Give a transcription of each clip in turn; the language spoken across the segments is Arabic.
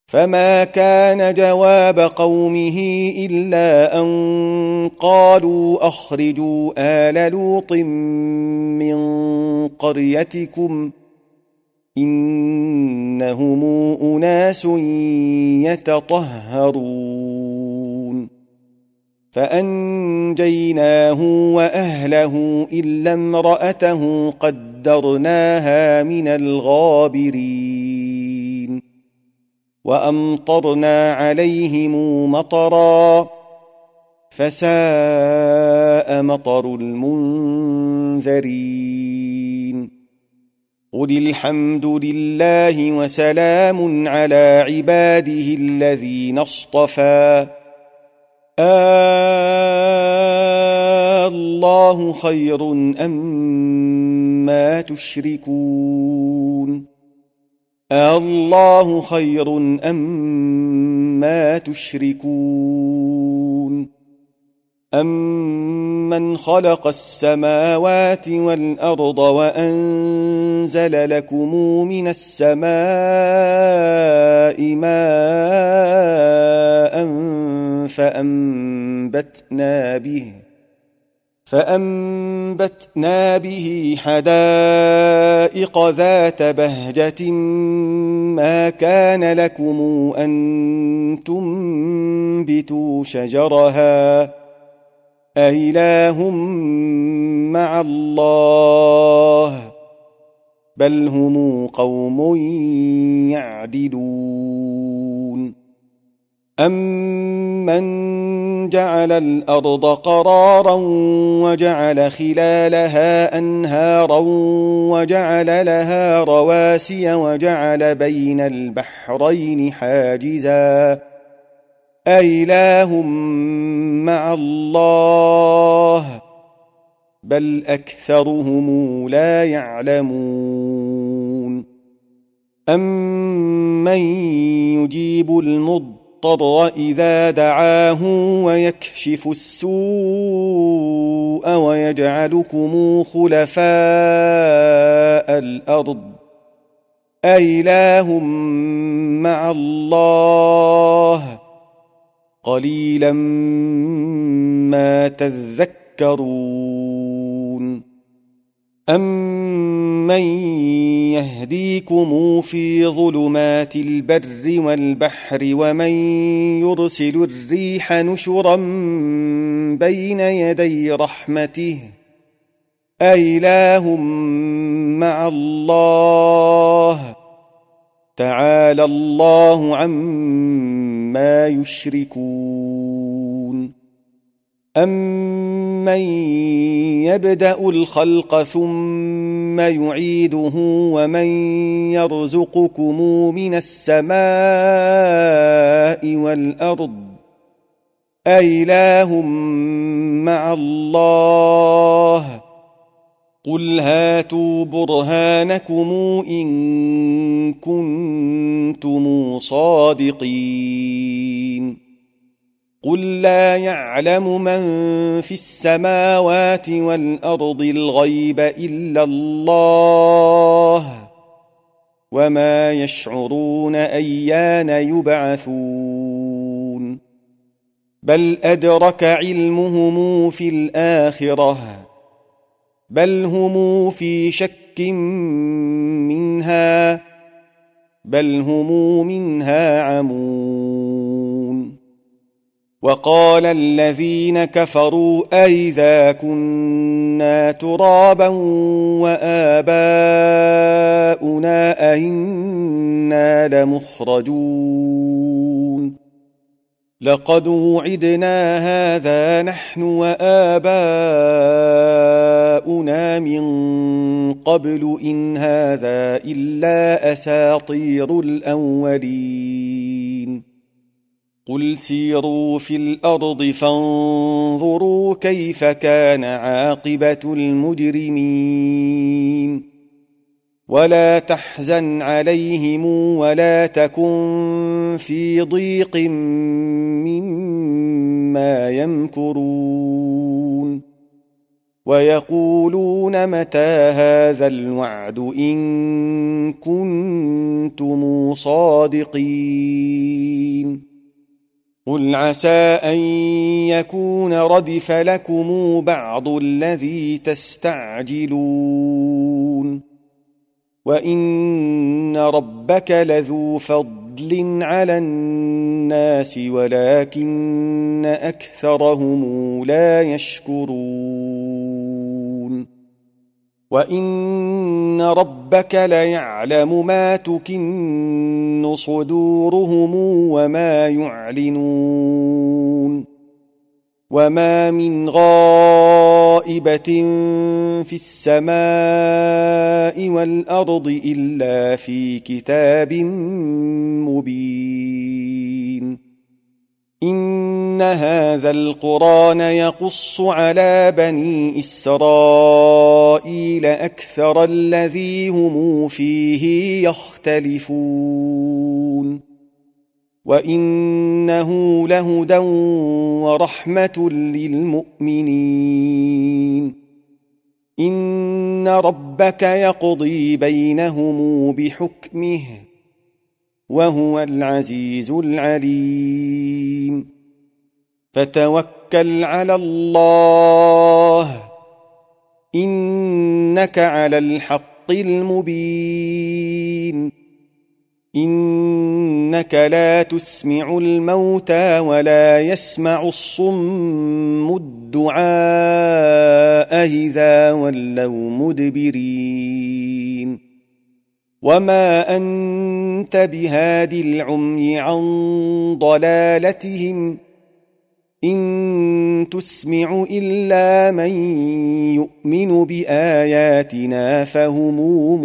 فما كان جواب قومه إلا أن قالوا أخرجوا آل لوط من قريتكم إنهم أناس يتطهرون فأنجيناه وأهله إلا امرأته قدرناها من الغابرين وأمطرنا عليهم مطرا فساء مطر المنذرين قل الحمد لله وسلام على عباده الذين اصطفى الله خير أما تشركون الله خير أما تشركون أمن خلق السماوات والأرض وأنزل لكم من السماء ماء فأنبتنا به حدائق ذات بهجة ما كان لكم أن تنبتوا شجرها أإله مع الله بل هم قوم يعدلون أمن جعل الأرض قرارا وجعل خلالها أنهارا وجعل لها رواسي وجعل بين البحرين حاجزا أإله مع الله بل أكثرهم لا يعلمون أمن يجيب المضطر إذا دعاه ويكشف السوء ويجعلكم خلفاء الأرض أإله مع الله قليلا ما تذكرون أمن يهديكم في ظلمات البر والبحر ومن يرسل الريح نشرا بين يدي رحمته أإله مع الله تعالى الله عما يشركون أمن يبدأ الخلق ثم يعيده ومن يرزقكم من السماء والأرض أإله مع الله قل هاتوا برهانكم إن كنتم صادقين قل لا يعلم من في السماوات والأرض الغيب إلا الله وما يشعرون أيان يبعثون بل أدرك علمهم في الآخرة بل هم في شك منها بل هم منها عمون وقال الذين كفروا أئذا كنا ترابا وآباؤنا أئنا لمخرجون لقد وعدنا هذا نحن وآباؤنا من قبل إن هذا إلا أساطير الأولين قل سيروا في الأرض فانظروا كيف كان عاقبة المجرمين ولا تحزن عليهم ولا تكن في ضيق مما يمكرون ويقولون متى هذا الوعد إن كنتم صادقين قل عسى أن يكون ردف لكم بعض الذي تستعجلون وإن ربك لذو فضل على الناس ولكن أكثرهم لا يشكرون وإن ربك ليعلم ما تكن صدورهم وما يعلنون وما من غائبة في السماء والأرض إلا في كتاب مبين إن هذا القرآن يقص على بني إسرائيل أكثر الذي هم فيه يختلفون وإنه لهدى ورحمة للمؤمنين إن ربك يقضي بينهم بحكمه وهو العزيز العليم فتوكل على الله إنك على الحق المبين إنك لا تسمع الموتى ولا يسمع الصم الدعاء إذا ولوا مدبرين وما أنت بهاد العمي عن ضلالتهم إن تسمع إلا من يؤمن بآياتنا فهم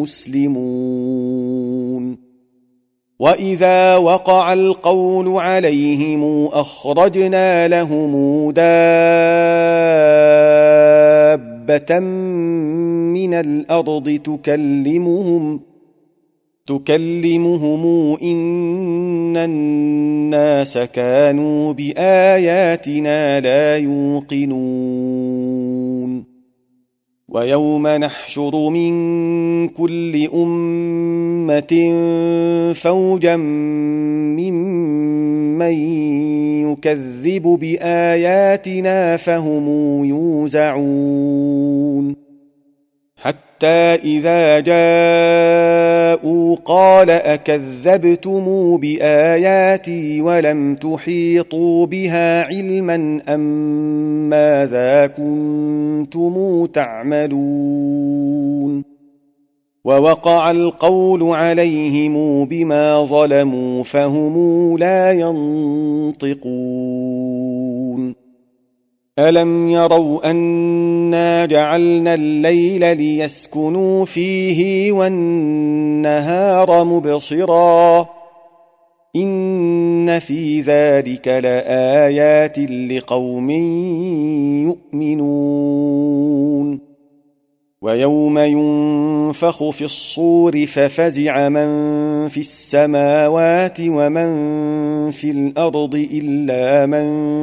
مسلمون وإذا وقع القول عليهم أخرجنا لهم دابة من الأرض تكلمهم إن الناس كانوا بآياتنا لا يوقنون ويوم نحشر من كل أمة فوجا ممن يكذب بآياتنا فهم يوزعون حتى إذا جاءوا قال أكذبتم بآياتي ولم تحيطوا بها علما أم ماذا كنتم تعملون ووقع القول عليهم بما ظلموا فهم لا ينطقون ألم يروا أنا جعلنا الليل ليسكنوا فيه والنهار مبصرا إن في ذلك لآيات لقوم يؤمنون ويوم ينفخ في الصور ففزع من في السماوات ومن في الأرض إلا من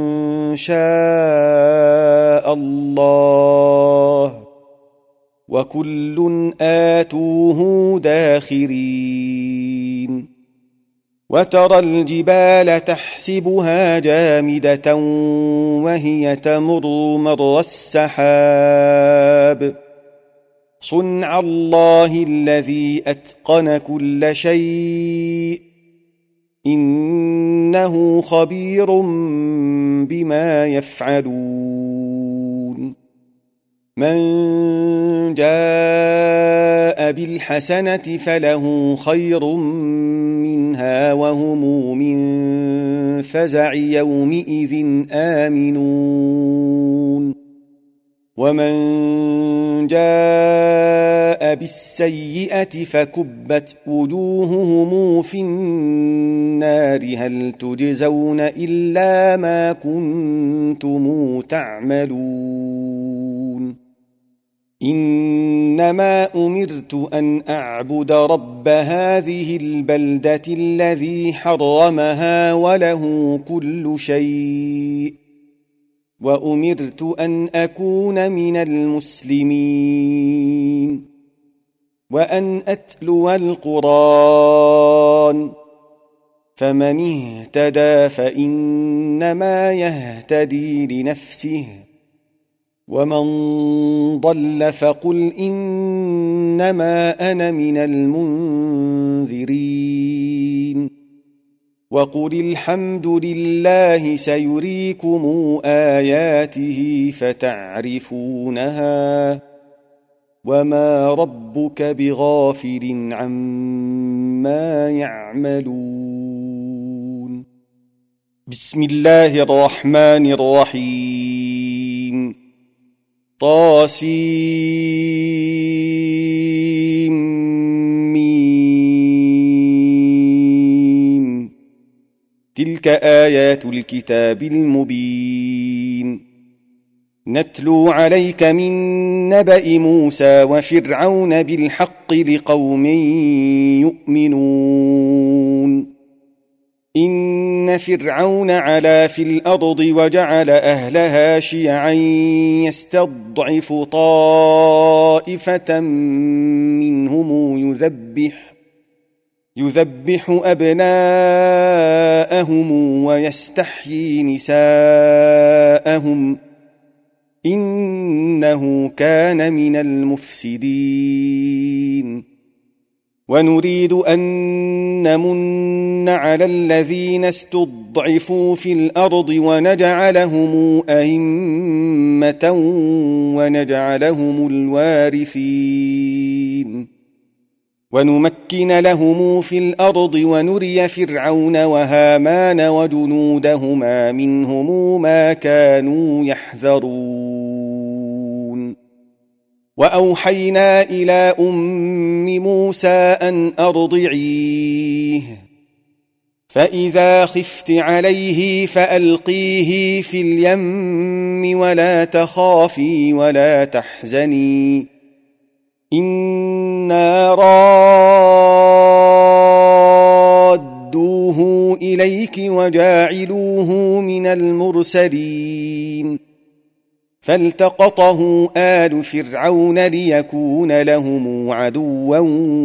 شاء الله وكل آتوه داخرين وترى الجبال تحسبها جامدة وهي تمر مر السحاب صنع الله الذي أتقن كل شيء إنه خبير بما يفعلون من جاء بالحسنة فله خير منها وهم من فزع يومئذ آمنون ومن جاء بالسيئة فكبت وجوههم في النار هل تجزون إلا ما كنتم تعملون إنما أمرت أن أعبد رب هذه البلدة الذي حرمها وله كل شيء وأمرت أن أكون من المسلمين وأن أتلو القرآن فمن اهتدى فإنما يهتدي لنفسه ومن ضل فقل إنما أنا من المنذرين وقل الحمد لله سيريكم آياته فتعرفونها وما ربك بغافل عما يعملون. بسم الله الرحمن الرحيم. طاسيم. تلك آيات الكتاب المبين. نتلو عليك من نبأ موسى وفرعون بالحق لقوم يؤمنون. إن فرعون علا في الأرض وجعل أهلها شيعا يستضعف طائفة منهم يذبح أبناءهم ويستحيي نساءهم إنه كان من المفسدين. ونريد أن نمن على الذين استضعفوا في الأرض ونجعلهم أئمة ونجعلهم الوارثين ونمكن لهم في الأرض ونري فرعون وهامان وجنودهما منهم ما كانوا يحذرون. وأوحينا إلى أم موسى أن أرضعيه فإذا خفت عليه فألقيه في اليم ولا تخافي ولا تحزني إنا رادوه إليك وجاعلوه من المرسلين. فالتقطه آل فرعون ليكون لهم عدوا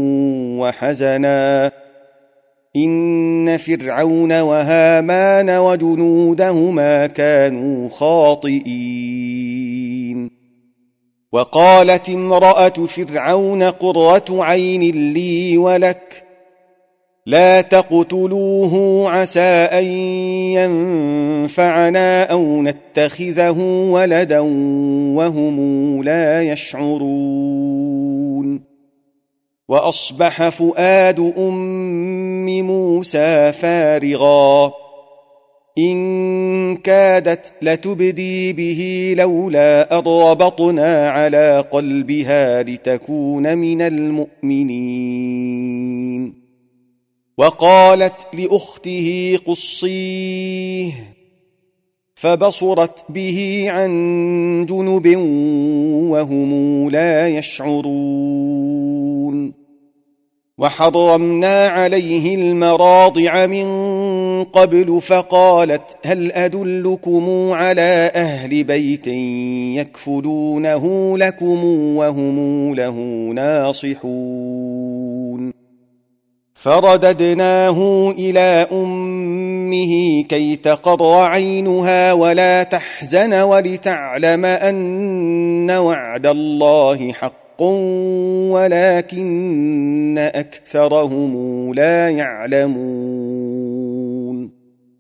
وحزنا إن فرعون وهامان وجنودهما كانوا خاطئين. وقالت امرأة فرعون قرة عين لي ولك لا تقتلوه عسى أن ينفعنا أو نتخذه ولدا وهم لا يشعرون. وأصبح فؤاد أم موسى فارغا إن كادت لتبدي به لولا أن ربطنا على قلبها لتكون من المؤمنين. وقالت لأخته قصيه فبصرت به عن جنب وهم لا يشعرون. وحرمنا عليه المراضع من قبل فقالت هل أدلكم على أهل بيت يكفلونه لكم وهم له ناصحون. فرددناه إلى أمه كي تقر عينها ولا تحزن ولتعلم أن وعد الله حق ولكن أكثرهم لا يعلمون.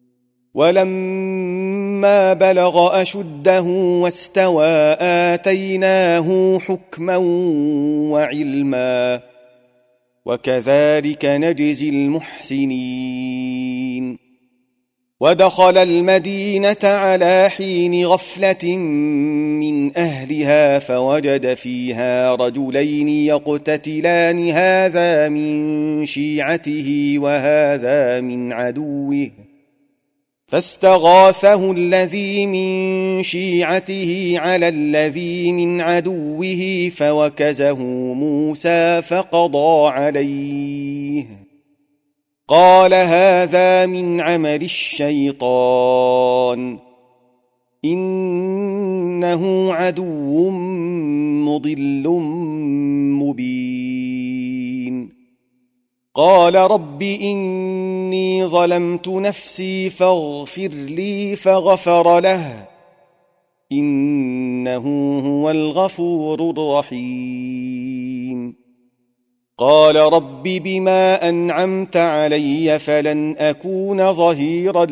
ولما بلغ أشده واستوى آتيناه حكما وعلما وكذلك نجزي المحسنين. ودخل المدينة على حين غفلة من أهلها فوجد فيها رجلين يقتتلان هذا من شيعته وهذا من عدوه فاستغاثه الذي من شيعته على الذي من عدوه فوكزه موسى فقضى عليه قال هذا من عمل الشيطان إنه عدو مضل مبين قال رب إني ظلمت نفسي فاغفر لي فغفر له إنه هو الغفور الرحيم قال رب بما أنعمت علي فلن أكون ظهيرا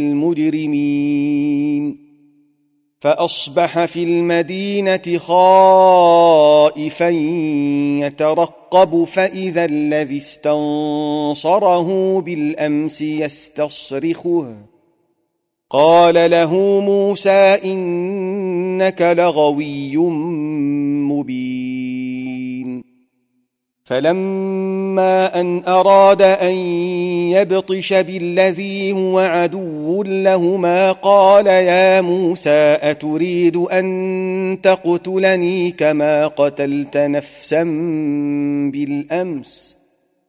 للمجرمين فأصبح في المدينة خائفا يترقب فإذا الذي استنصره بالأمس يستصرخه قال له موسى إنك لغوي مبين فلما أن أراد أن يبطش بالذي هو عدو لهما قال يا موسى أتريد أن تقتلني كما قتلت نفسا بالأمس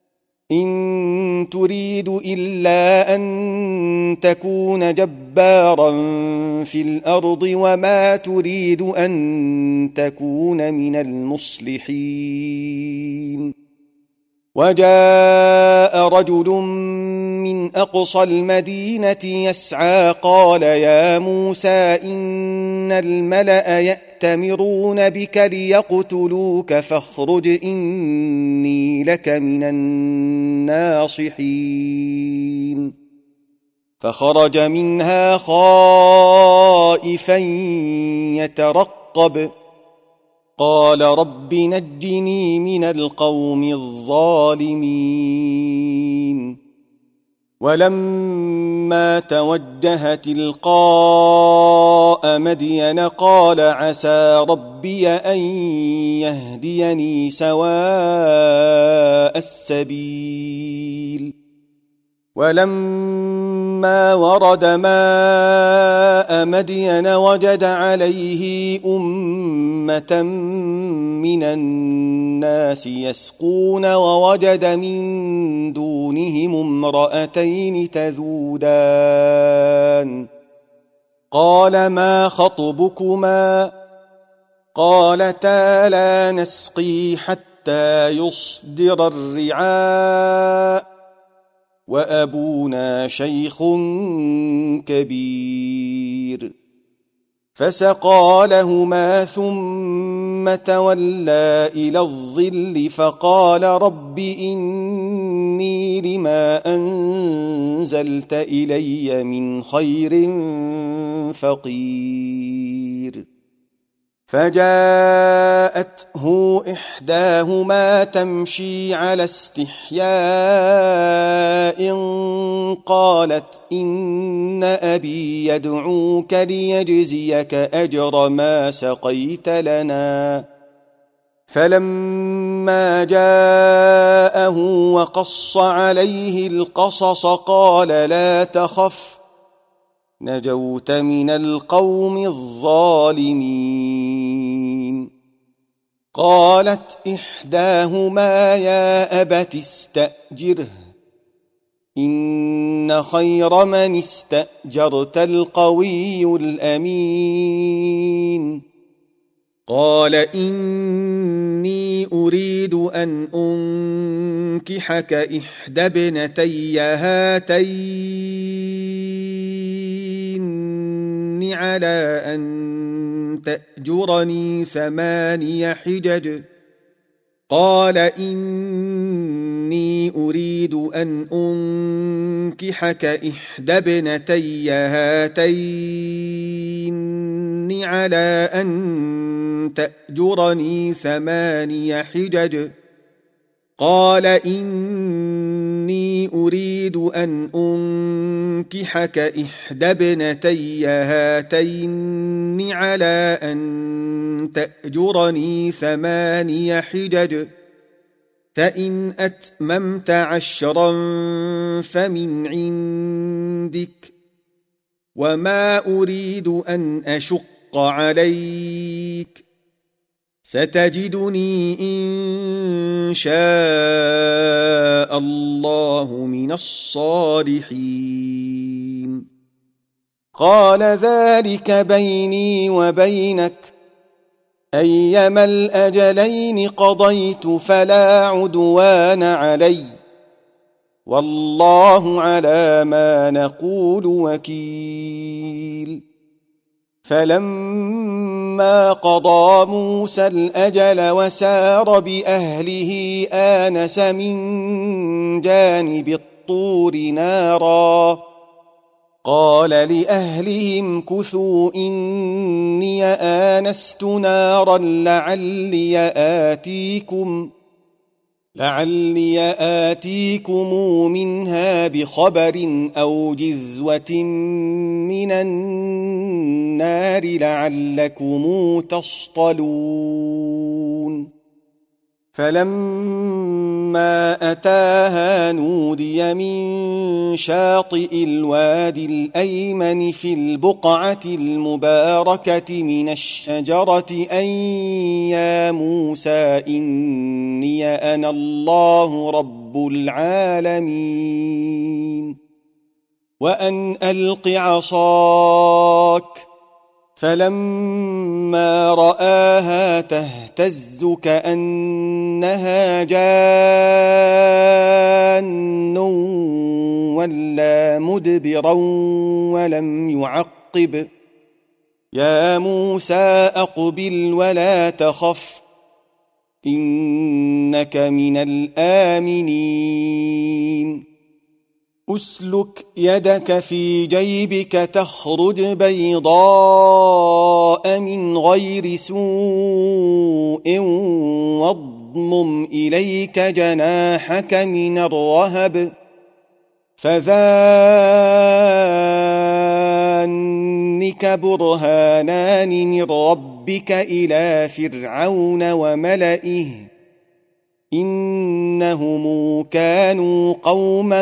إن تريد إلا أن تكون جبارا في الأرض وما تريد أن تكون من المصلحين وجاء رجل من أقصى المدينة يسعى قال يا موسى إن الملأ يأتمرون بك ليقتلوك فاخرج إني لك من الناصحين فخرج منها خائفا يترقب قال رب نجني من القوم الظالمين ولما توجه تلقاء مدين قال عسى ربي أن يهديني سواء السبيل ولما ورد ماء مدين وجد عليه أمة من الناس يسقون ووجد من دونهم امرأتين تذودان قال ما خطبكما قالتا لا نسقي حتى يصدر الرعاء وأبونا شيخ كبير فسقى لهما ثم تولى إلى الظل فقال رب إني لما أنزلت إلي من خير فقير فجاءته إحداهما تمشي على استحياء قالت إن أبي يدعوك ليجزيك أجر ما سقيت لنا فلما جاءه وقص عليه القصص قال لا تخف نجوت من القوم الظالمين قالت إحداهما يا أبت استأجره إن خير من استأجرت القوي الأمين قال إني أريد أن أنكحك إحدى ابنتي هاتين على أن تأجرني 8 حجج قال إني أريد أن أنكحك إحدى ابنتي هاتين على أن تأجرني 8 حجج قال إني أريد أن أنكحك إحدى ابنتي هاتين على أن تأجرني 8 حجج فإن أتممت 10 فمن عندك وما أريد أن أشق عليك ستجدني إن شاء الله من الصالحين قال ذلك بيني وبينك أيما الأجلين قضيت فلا عدوان علي والله على ما نقول وكيل فلما قضى موسى الأجل وسار بأهله آنس من جانب الطور نارا قال لأهلهم كثوا إني آنست نارا لعلي آتيكم منها بخبر أو جذوة من النار لعلكم تصطلون فلما أتاها نودي من شاطئ الوادي الأيمن في البقعة المباركة من الشجرة أن يا موسى إني أنا الله رب العالمين وأن ألق عصاك فلما رآها تهتز كأنها جان ولا مدبرا ولم يعقب يا موسى أقبل ولا تخف إنك من الآمنين أسلك يدك في جيبك تخرج بيضاء من غير سوء واضمم إليك جناحك من الرهب فذانك برهانان من ربك إلى فرعون وملئه إنهم كانوا قوما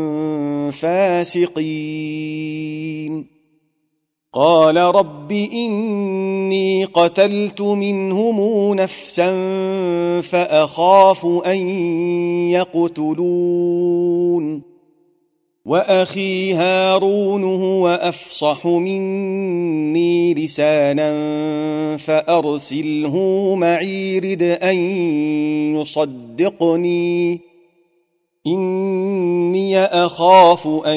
فاسقين قال رب إني قتلت منهم نفسا فأخاف أن يقتلون وأخي هارون هو أفصح مني لسانا فأرسله معي رد أن يصدقني إني أخاف أن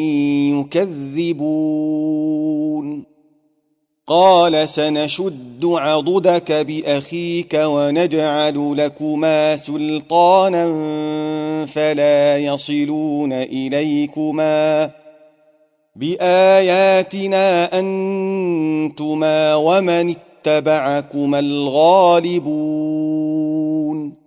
يكذبون قال سنشد عضدك بأخيك ونجعل لكما سلطانا فلا يصلون إليكما بآياتنا أنتما ومن اتبعكما الغالبون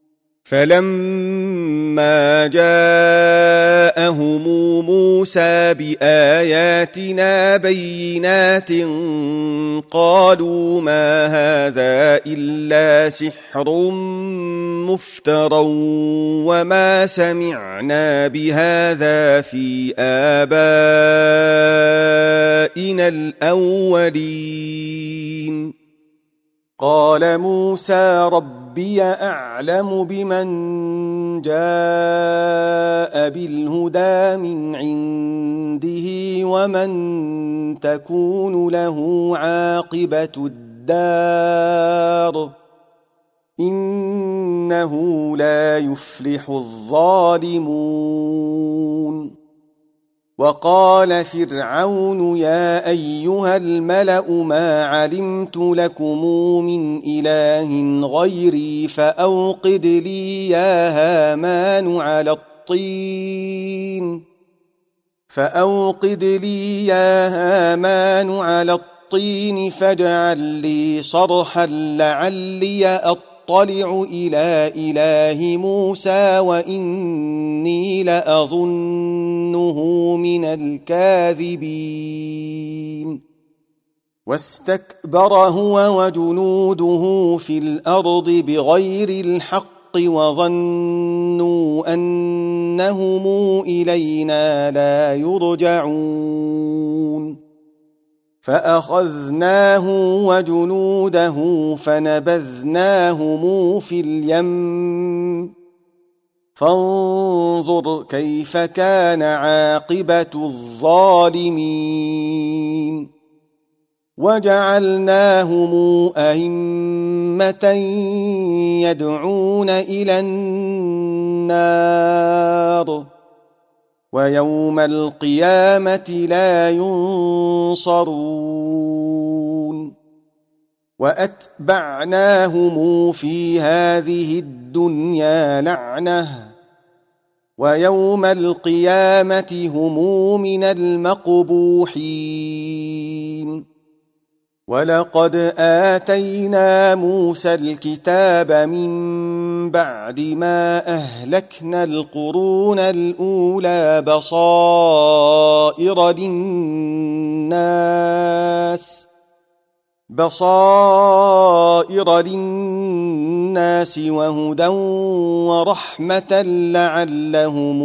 فلما جاءهم موسى بآياتنا بينات قالوا ما هذا إلا سحر مفترى وما سمعنا بهذا في آبائنا الأولين قال موسى ربي أعلم بمن جاء بالهدى من عنده ومن تكون له عاقبة الدار إنه لا يفلح الظالمون وقال فرعون يا أيها الملأ ما علمت لكم من إله غيري فأوقد لي يا هامان على الطين فاجعل لي صرحا لعلي أطلع إلى إله موسى وإني لأظنه من الكاذبين واستكبر هو وجنوده في الأرض بغير الحق وظنوا أنهم إلينا لا يرجعون فأخذناه وجنوده فنبذناهم في اليم فانظر كيف كان عاقبة الظالمين وجعلناهم أئمة يدعون إلى النار ويوم القيامة لا ينصرون وأتبعناهم في هذه الدنيا لعنة ويوم القيامة هم من المقبوحين ولقد آتينا موسى الكتاب من بعد ما أهلكنا القرون الأولى بصائر للناس وهدى ورحمة لعلهم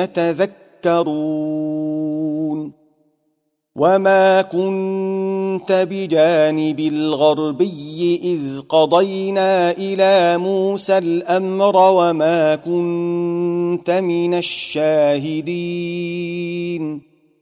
يتذكرون وما كنت بجانب الغربي إذ قضينا إلى موسى الأمر وما كنت من الشاهدين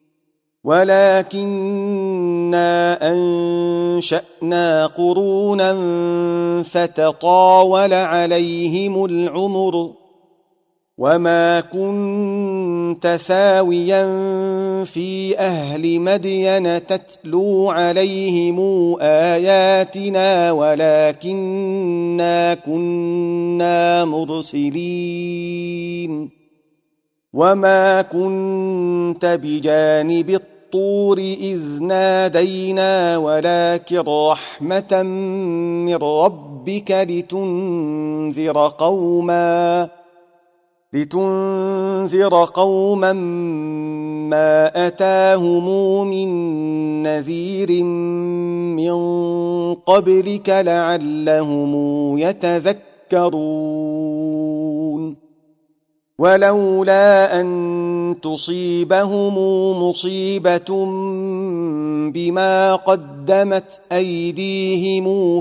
ولكننا أنشأنا قرونا فتطاول عليهم العمر وما كنت ثاويا في أهل مدين تتلو عليهم آياتنا ولكننا كنا مرسلين وما كنت بجانب الطور إذ نادينا ولكن رحمة من ربك لتنذر قوما ما أتاهم من نذير من قبلك لعلهم يتذكرون ولولا أن تصيبهم مصيبة بما قدمت أيديهم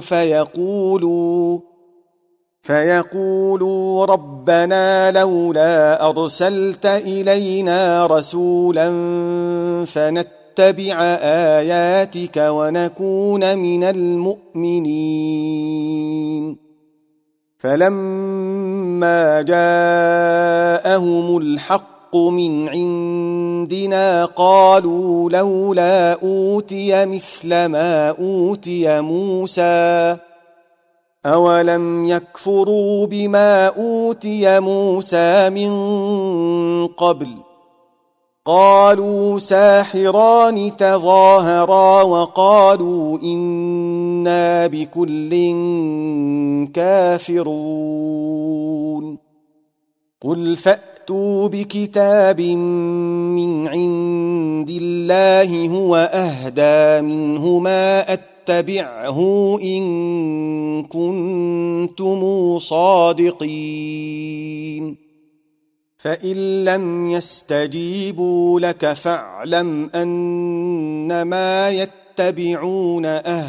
فيقولوا ربنا لولا أرسلت إلينا رسولا فنتبع آياتك ونكون من المؤمنين فلما جاءهم الحق من عندنا قالوا لولا أوتي مثل ما أوتي موسى أولم يكفروا بما أوتي موسى من قبل قالوا ساحران تظاهرا وقالوا إنا بكل كافرون قل فأتوا بكتاب من عند الله هو أهدى منهما اتبعه إن كنتم صادقين فإن لم يستجيبوا لك فاعلم أنما يتبعون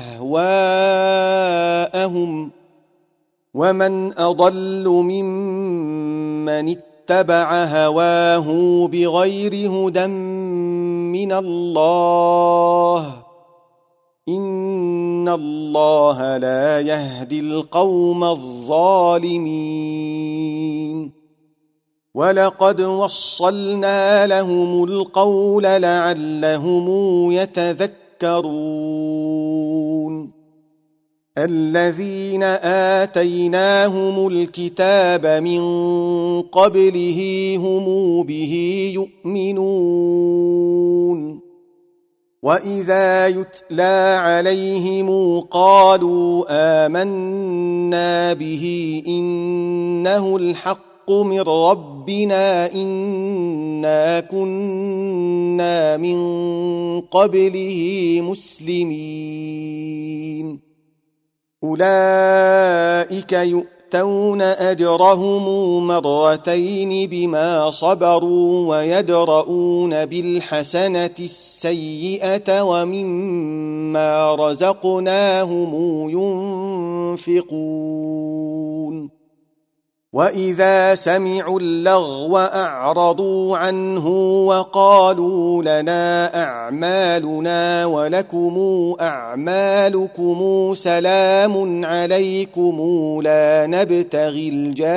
أهواءهم ومن أضل ممن اتبع هواه بغير هدى من الله إن الله لا يهدي القوم الظالمين ولقد وصلنا لهم القول لعلهم يتذكرون الذين آتيناهم الكتاب من قبله هم به يؤمنون وإذا يتلى عليهم قالوا آمنا به إنه الحق من ربنا إنا كنا من قبله مسلمين أولئك يؤتون أجرهم مرتين بما صبروا ويدرؤون بالحسنة السيئة ومما رزقناهم ينفقون وإذا سمعوا اللغو أعرضوا عنه وقالوا لنا أعمالنا ولكم أعمالكم سلام عليكم لا نبتغي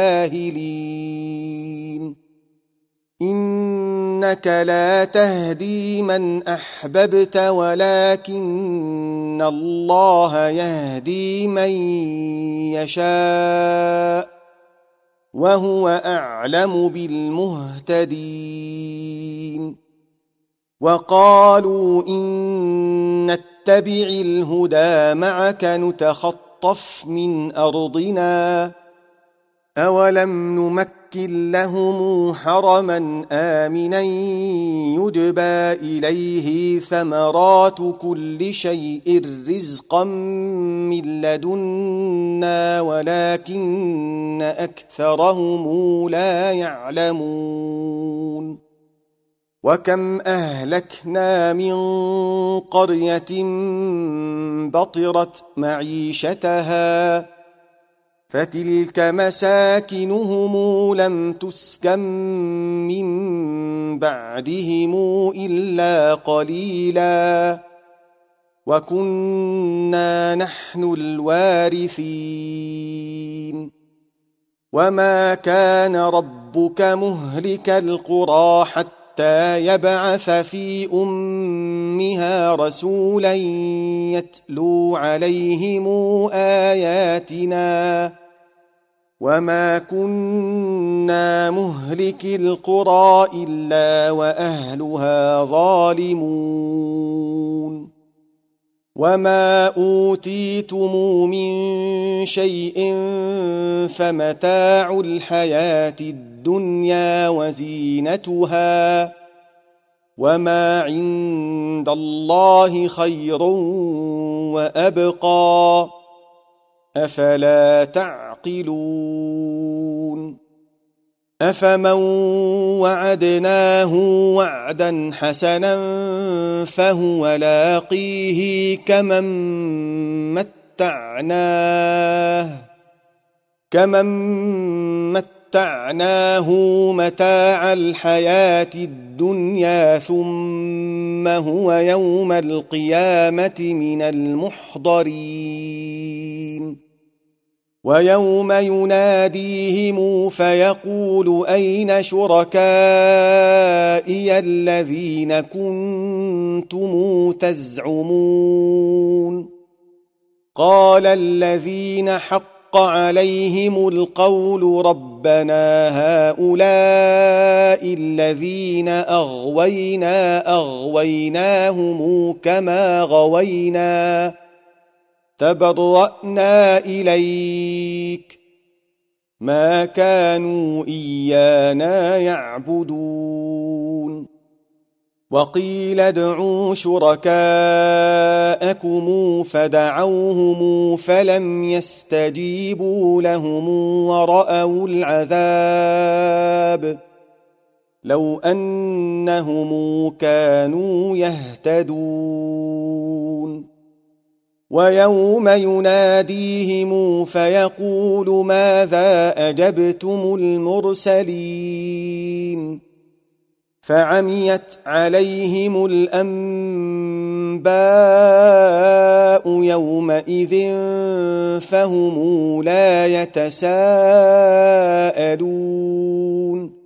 الجاهلين إنك لا تهدي من أحببت ولكن الله يهدي من يشاء وهو أعلم بالمهتدين وقالوا إن نتبع الهدى معك نتخطف من أرضنا أولم نمكن لهم حرما آمنا يجبى إليه ثمرات كل شيء رزقا من لدنا ولكن أكثرهم لا يعلمون وكم أهلكنا من قرية بطرت معيشتها فتلك مساكنهم لم تسكن من بعدهم إلا قليلا وكنا نحن الوارثين وما كان ربك مهلك القرى حتى يبعث في أمها رسولا يتلو عليهم آياتنا وما كنا مهلك القرى إلا وأهلها ظالمون وما أوتيتم من شيء فمتاع الحياة الدنيا وزينتها وما عند الله خير وأبقى أفلا تعقلون أفمن وعدناه وعدا حسنا فهو لاقيه كمن متعناه متاع الحياة الدنيا ثم هو يوم القيامة من المحضرين ويوم يناديهم فيقول أين شركائي الذين كنتم تزعمون قال الذين حق عليهم القول ربنا هؤلاء الذين أغويناهم كما غوينا تبرأنا إليك ما كانوا إيانا يعبدون وقيل ادعوا شركاءكم فدعوهم فلم يستجيبوا لهم ورأوا العذاب لو أنهم كانوا يهتدون ويوم يناديهم فيقول ماذا أجبتم المرسلين فعميت عليهم الأنباء يومئذ فهم لا يتساءلون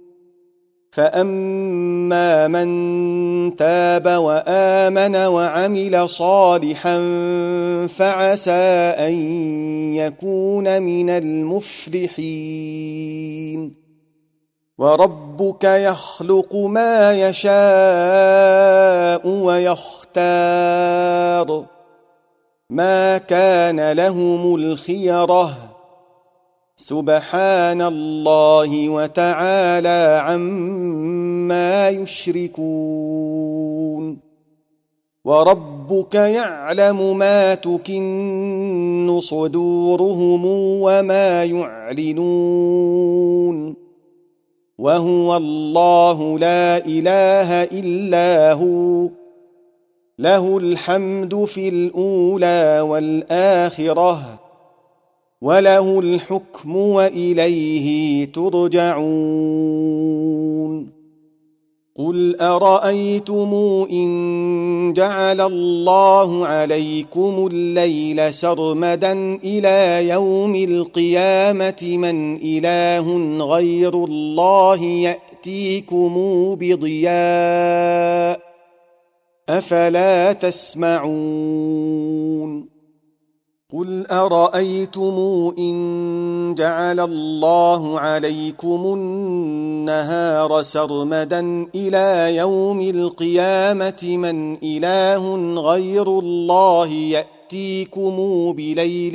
فأما من تاب وآمن وعمل صالحا فعسى أن يكون من المفلحين وربك يخلق ما يشاء ويختار ما كان لهم الخيرة سبحان الله وتعالى عما يشركون وربك يعلم ما تكن صدورهم وما يعلنون وهو الله لا إله إلا هو له الحمد في الأولى والآخرة وله الحكم وإليه ترجعون قل أرأيتم إن جعل الله عليكم الليل سرمدا إلى يوم القيامة من إله غير الله يأتيكم بضياء أفلا تسمعون قل أرأيتم إن جعل الله عليكم النهار سرمدا إلى يوم القيامة من إله غير الله يأتيكم بليل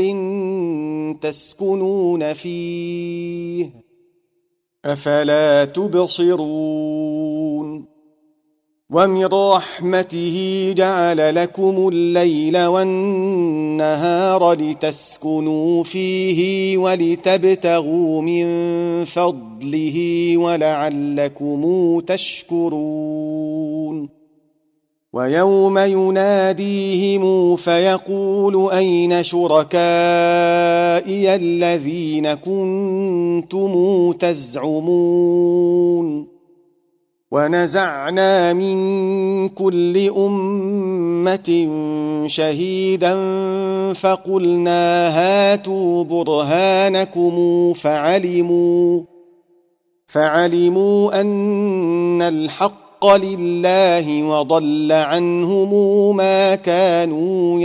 تسكنون فيه أفلا تبصرون ومن رحمته جعل لكم الليل والنهار لتسكنوا فيه ولتبتغوا من فضله ولعلكم تشكرون ويوم يناديهم فيقول أين شركائي الذين كنتم تزعمون ونزعنا من كل أمة شهيدا فقلنا هاتوا برهانكم فعلموا أن الحق لله وضل عنهم ما كانوا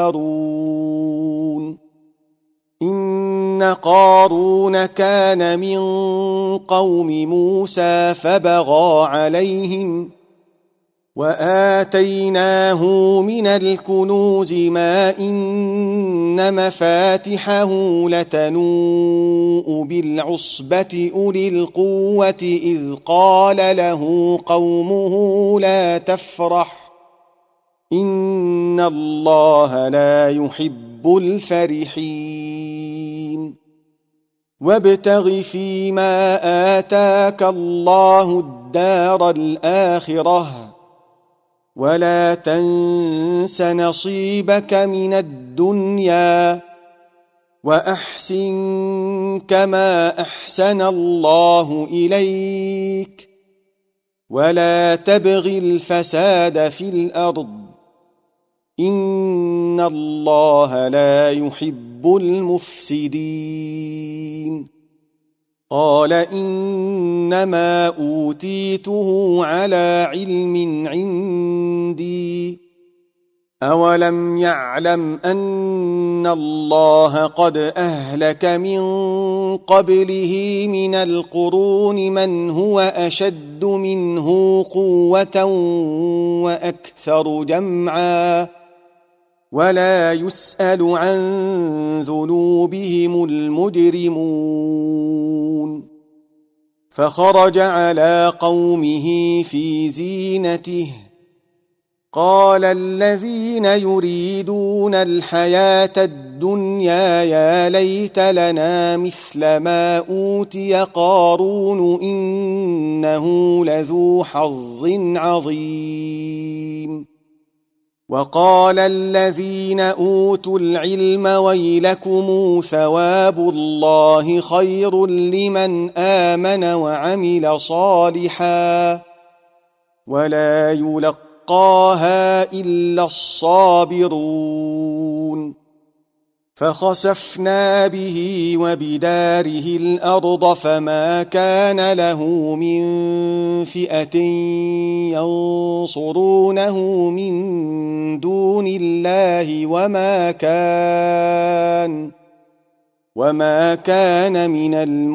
يفترون إن قارون كان من قوم موسى فبغى عليهم وآتيناه من الكنوز ما إن مفاتحه لتنوء بالعصبة أولي القوة إذ قال له قومه لا تفرح إن الله لا يحب الفرحين وابتغ فيما آتاك الله الدار الآخرة ولا تنس نصيبك من الدنيا وأحسن كما أحسن الله إليك ولا تبغ الفساد في الأرض إن الله لا يحب المفسدين قال إنما أوتيته على علم عندي أولم يعلم أن الله قد أهلك من قبله من القرون من هو أشد منه قوة وأكثر جمعا ولا يسأل عن ذنوبهم المجرمون فخرج على قومه في زينته قال الذين يريدون الحياة الدنيا يا ليت لنا مثل ما أوتي قارون إنه لذو حظ عظيم وقال الذين أوتوا العلم ويلكم ثواب الله خير لمن آمن وعمل صالحا ولا يلقاها إلا الصابرون فخسفنا به وبداره الأرض فما كان له من فئة ينصرونه من دون الله وما كان من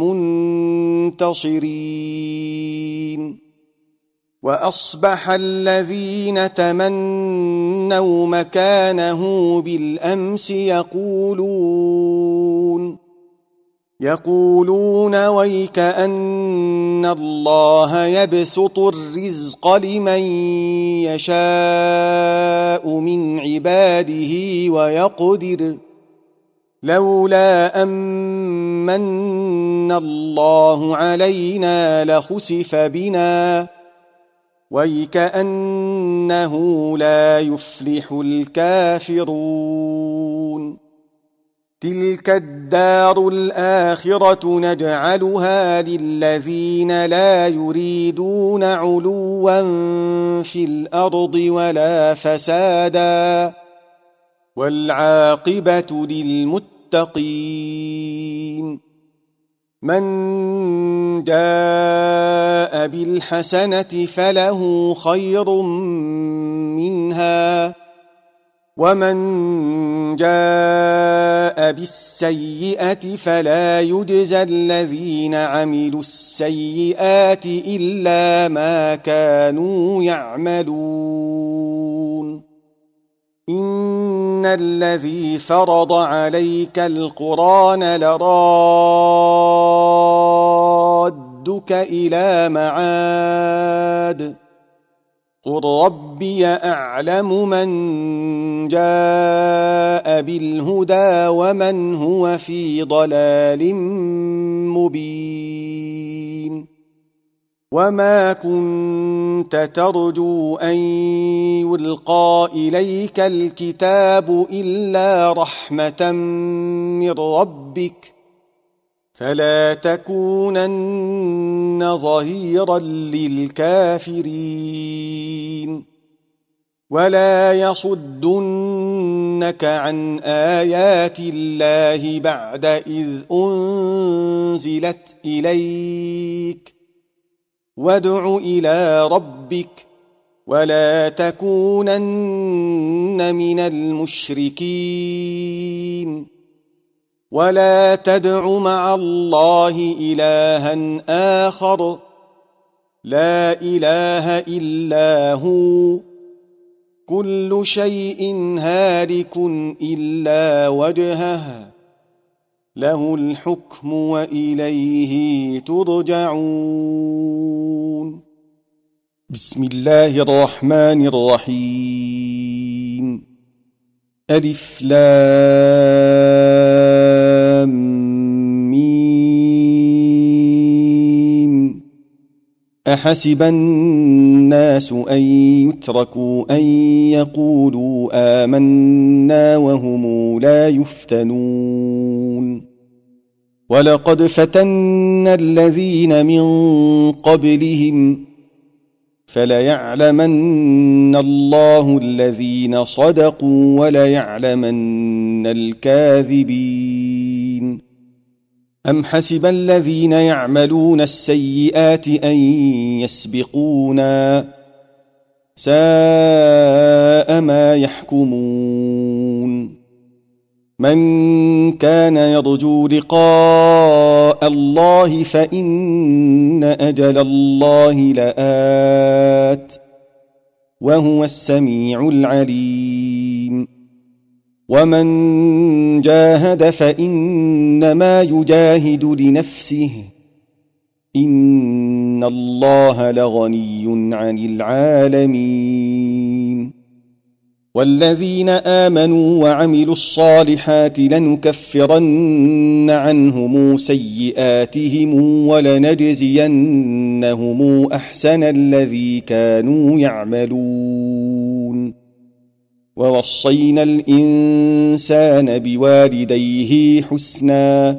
المنتصرين وأصبح الذين تمنوا مكانه بالأمس يقولون ويك أن الله يبسط الرزق لمن يشاء من عباده ويقدر لولا أمن الله علينا لخسف بنا ويكأنه لا يفلح الكافرون تلك الدار الآخرة نجعلها للذين لا يريدون علوا في الأرض ولا فسادا والعاقبة للمتقين من جاء بالحسنة فله خير منها ومن جاء بالسيئة فلا يجزى الذين عملوا السيئات إلا ما كانوا يعملون إن الذي فرض عليك القرآن لرادك إلى معاد قل ربي أعلم من جاء بالهدى ومن هو في ضلال مبين وما كنت ترجو أن يلقى إليك الكتاب إلا رحمة من ربك فلا تكونن ظهيرا للكافرين ولا يصدنك عن آيات الله بعد إذ أنزلت إليك وادع إلى ربك ولا تكونن من المشركين ولا تدع مع الله إلها آخر لا إله إلا هو كل شيء هالك إلا وجهه له الحكم وإليه ترجعون بسم الله الرحمن الرحيم ألف لام ميم أحسب الناس أن يتركوا أن يقولوا آمنا وهم لا يفتنون ولقد فتنا الذين من قبلهم فليعلمن الله الذين صدقوا وليعلمن الكاذبين أم حسب الذين يعملون السيئات أن يسبقونا ساء ما يحكمون من كان يرجو لقاء الله فإن أجل الله لآت وهو السميع العليم ومن جاهد فإنما يجاهد لنفسه إن الله لغني عن العالمين والذين آمنوا وعملوا الصالحات لنكفرن عنهم سيئاتهم ولنجزينهم أحسن الذي كانوا يعملون ووصينا الإنسان بوالديه حسنا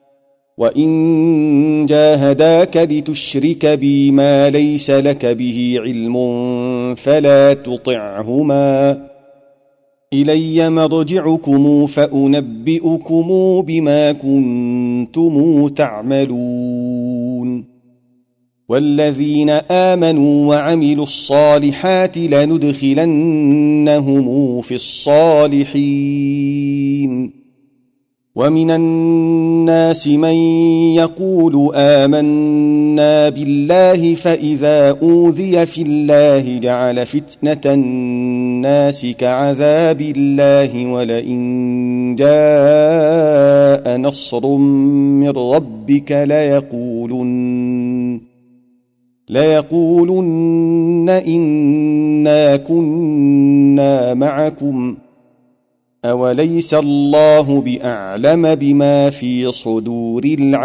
وإن جاهداك لتشرك بي ما ليس لك به علم فلا تطعهما إلي مرجعكم فأنبئكم بما كنتم تعملون والذين آمنوا وعملوا الصالحات لندخلنهم في الصالحين ومن الناس من يقول آمنا بالله فإذا أوذي في الله جعل فتنة الناس كعذاب الله ولئن جاء نصر من ربك ليقولن إنا كنا معكم أوليس الله بأعلم بما في صدور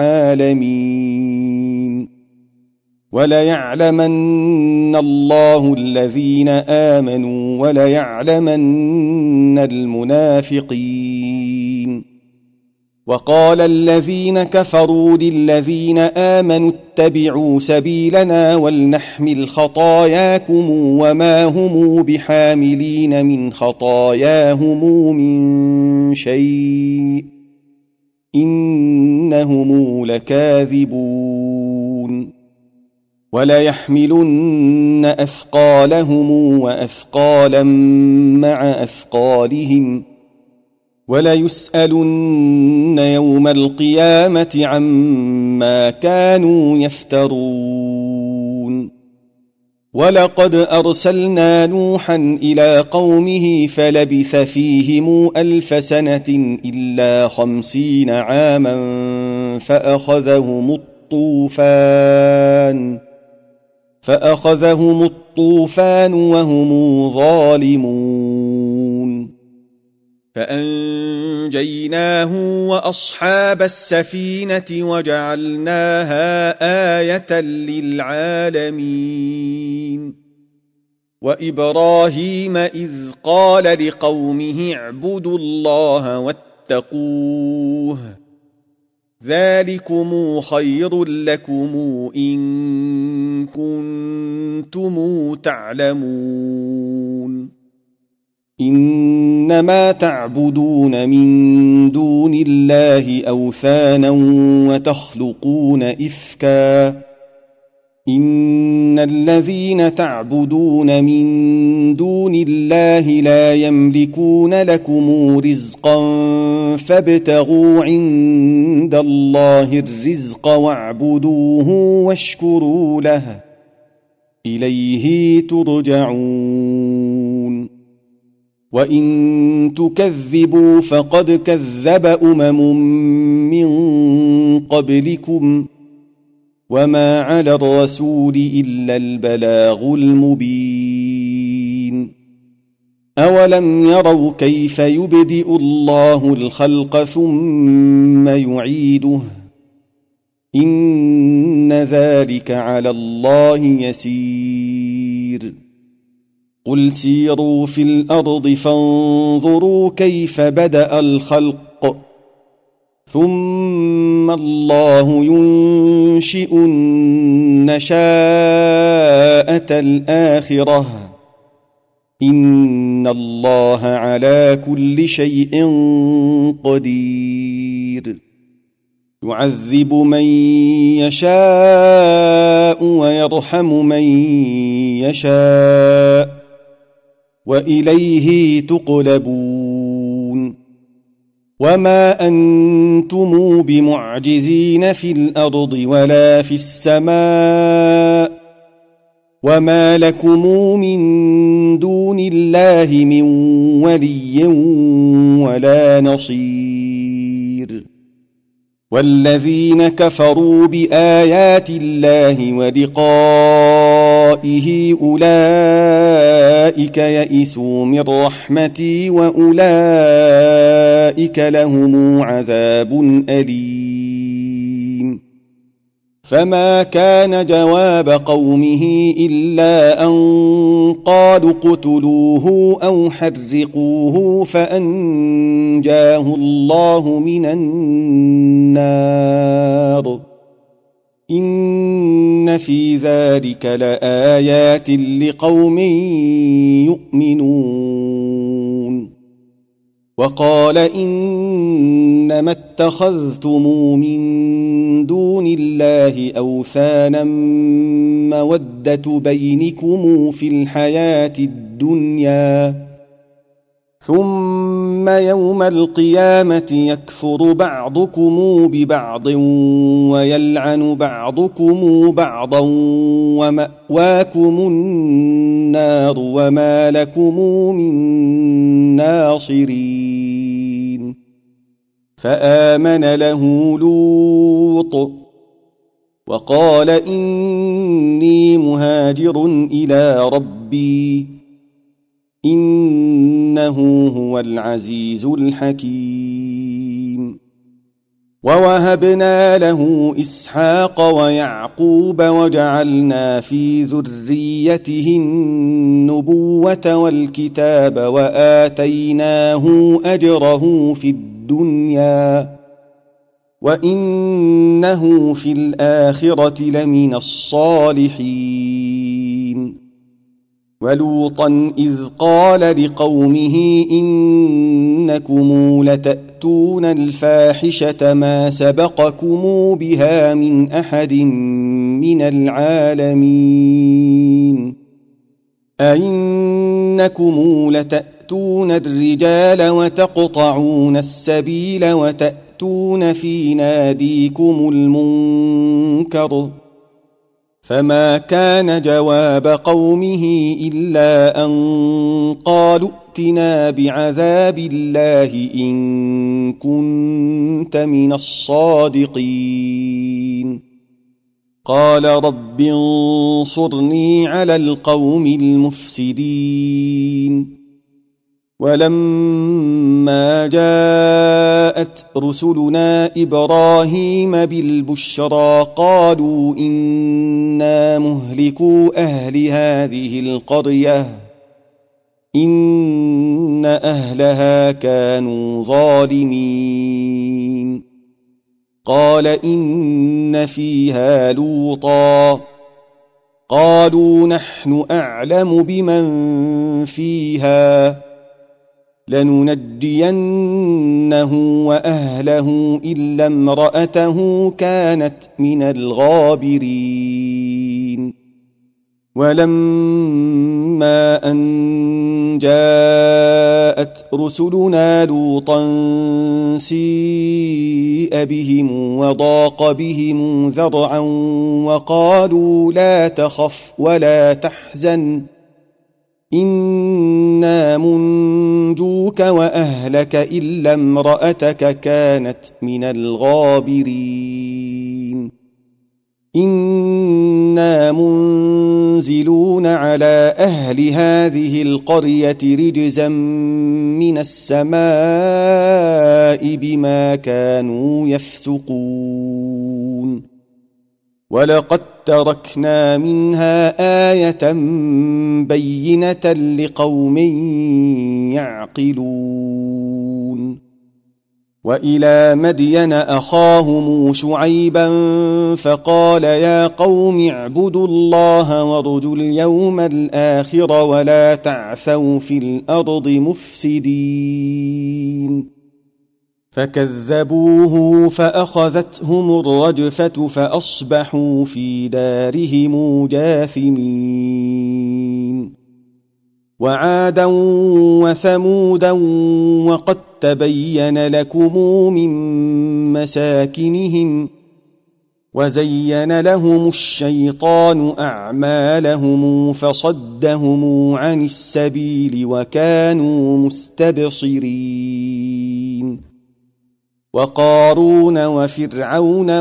العالمين وليعلمن الله الذين آمنوا وليعلمن المنافقين وقال الذين كفروا للذين آمنوا اتبعوا سبيلنا ولنحمل خطاياكم وما هم بحاملين من خطاياهم من شيء إنهم لكاذبون وليحملن أثقالهم وأثقالا مع أثقالهم وليسألن يوم القيامة عما كانوا يفترون ولقد أرسلنا نوحا إلى قومه فلبث فيهم 1000 سنة إلا 50 عاما فأخذهم الطوفان وهم ظالمون فأنجيناه وأصحاب السفينة وجعلناها آية للعالمين وإبراهيم إذ قال لقومه اعبدوا الله واتقوه ذلكم خير لكم إن كنتم تعلمون إنما تعبدون من دون الله أوثانا وتخلقون إفكا إن الذين تعبدون من دون الله لا يملكون لكم رزقا فابتغوا عند الله الرزق واعبدوه واشكروا له إليه ترجعون وإن تكذبوا فقد كذب من قبلكم وما على الرسول إلا البلاغ المبين أولم يروا كيف يبدئ الله الخلق ثم يعيده إن ذلك على الله يسير قل سيروا في الأرض فانظروا كيف بدأ الخلق ثم الله ينشئ النشاءة الآخرة إن الله على كل شيء قدير يعذب من يشاء ويرحم من يشاء وإليه تقلبون وما أنتم بمعجزين في الأرض ولا في السماء وما لكم من دون الله من ولي ولا نصير والذين كفروا بآيات الله ولقائه أولئك يئسوا من رحمتي وأولئك لهم عذاب أليم فما كان جواب قومه إلا أن قالوا اقتلوه أو حرقوه فأنجاه الله من النار إن في ذلك لآيات لقوم يؤمنون وقال إنما اتخذتم من دون الله أوثانا مودة بينكم في الحياة الدنيا ثم يوم القيامة يكفر بعضكم ببعض ويلعن بعضكم بعضا ومأواكم النار وما لكم من ناصرين فآمن له لوط وقال إني مهاجر إلى ربي إنه هو العزيز الحكيم ووهبنا له إسحاق ويعقوب وجعلنا في ذريته النبوة والكتاب وآتيناه أجره في الدنيا وإنه في الآخرة لمن الصالحين. ولوطا إذ قال لقومه إنكم لتأتون الفاحشة ما سبقكم بها من أحد من العالمين. أئنكم لتأتون الرجال وتقطعون السبيل وتأتون في ناديكم المنكر. فما كان جواب قومه إلا أن قالوا ائتنا بعذاب الله إن كنت من الصادقين. قال رب انصرني على القوم المفسدين. ولما جاءت رسلنا إبراهيم بالبشرى قالوا إنا مهلكو أهل هذه القرية إن أهلها كانوا ظالمين. قال إن فيها لوطا قالوا نحن أعلم بمن فيها لننجينه وأهله إلا امرأته كانت من الغابرين. ولما أن جاءت رسلنا لوطا سيء بهم وضاق بهم ذرعا وقالوا لا تخف ولا تحزن إنا منجوك وأهلك إلا امرأتك كانت من الغابرين. إنا منزلون على أهل هذه القرية رجزا من السماء بما كانوا يفسقون. ولقد تركنا منها آية بينة لقوم يعقلون. وإلى مدين أخاهم شعيبا فقال يا قوم اعبدوا الله وارجوا اليوم الآخر ولا تعثوا في الأرض مفسدين. فكذبوه فأخذتهم الرجفة فأصبحوا في دارهم جاثمين. وعادا وثمودا وقد تبين لكم من مساكنهم وزين لهم الشيطان أعمالهم فصدهم عن السبيل وكانوا مستبصرين. وقارون وفرعون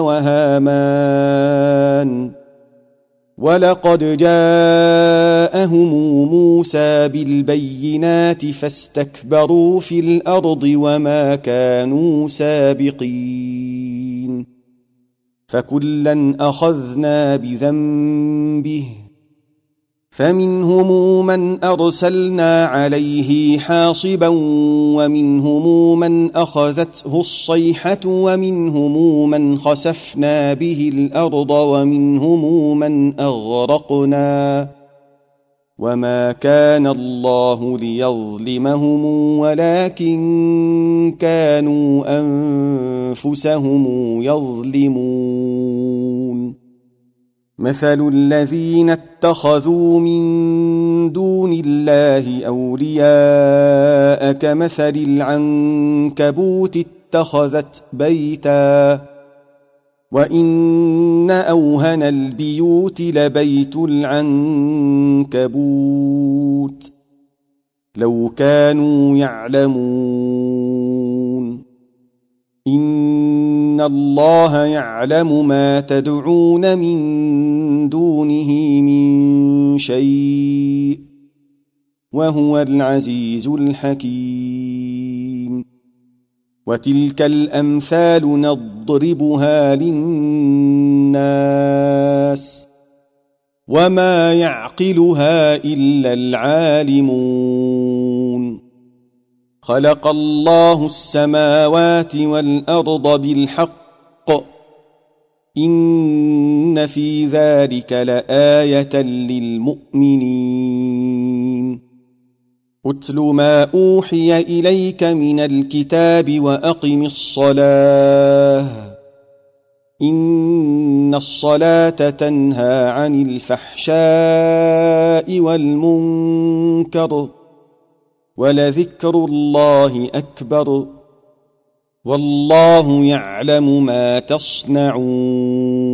وهامان ولقد جاءهم موسى بالبينات فاستكبروا في الأرض وما كانوا سابقين. فكلا أخذنا بذنبه فمنهم من أرسلنا عليه حاصبا ومنهم من أخذته الصيحة ومنهم من خسفنا به الأرض ومنهم من أغرقنا وما كان الله ليظلمهم ولكن كانوا أنفسهم يظلمون. مثل الذين اتخذوا من دون الله أولياء كمثل العنكبوت اتخذت بيتا وإن أوهن البيوت لبيت العنكبوت لو كانوا يعلمون. إن الله يعلم ما تدعون من دونه من شيء وهو العزيز الحكيم. وتلك الأمثال نضربها للناس وما يعقلها إلا العالمون. خلق الله السماوات والأرض بالحق إن في ذلك لآية للمؤمنين أتل ما أوحي إليك من الكتاب وأقم الصلاة إن الصلاة تنهى عن الفحشاء والمنكر ولذكر الله أكبر والله يعلم ما تصنعون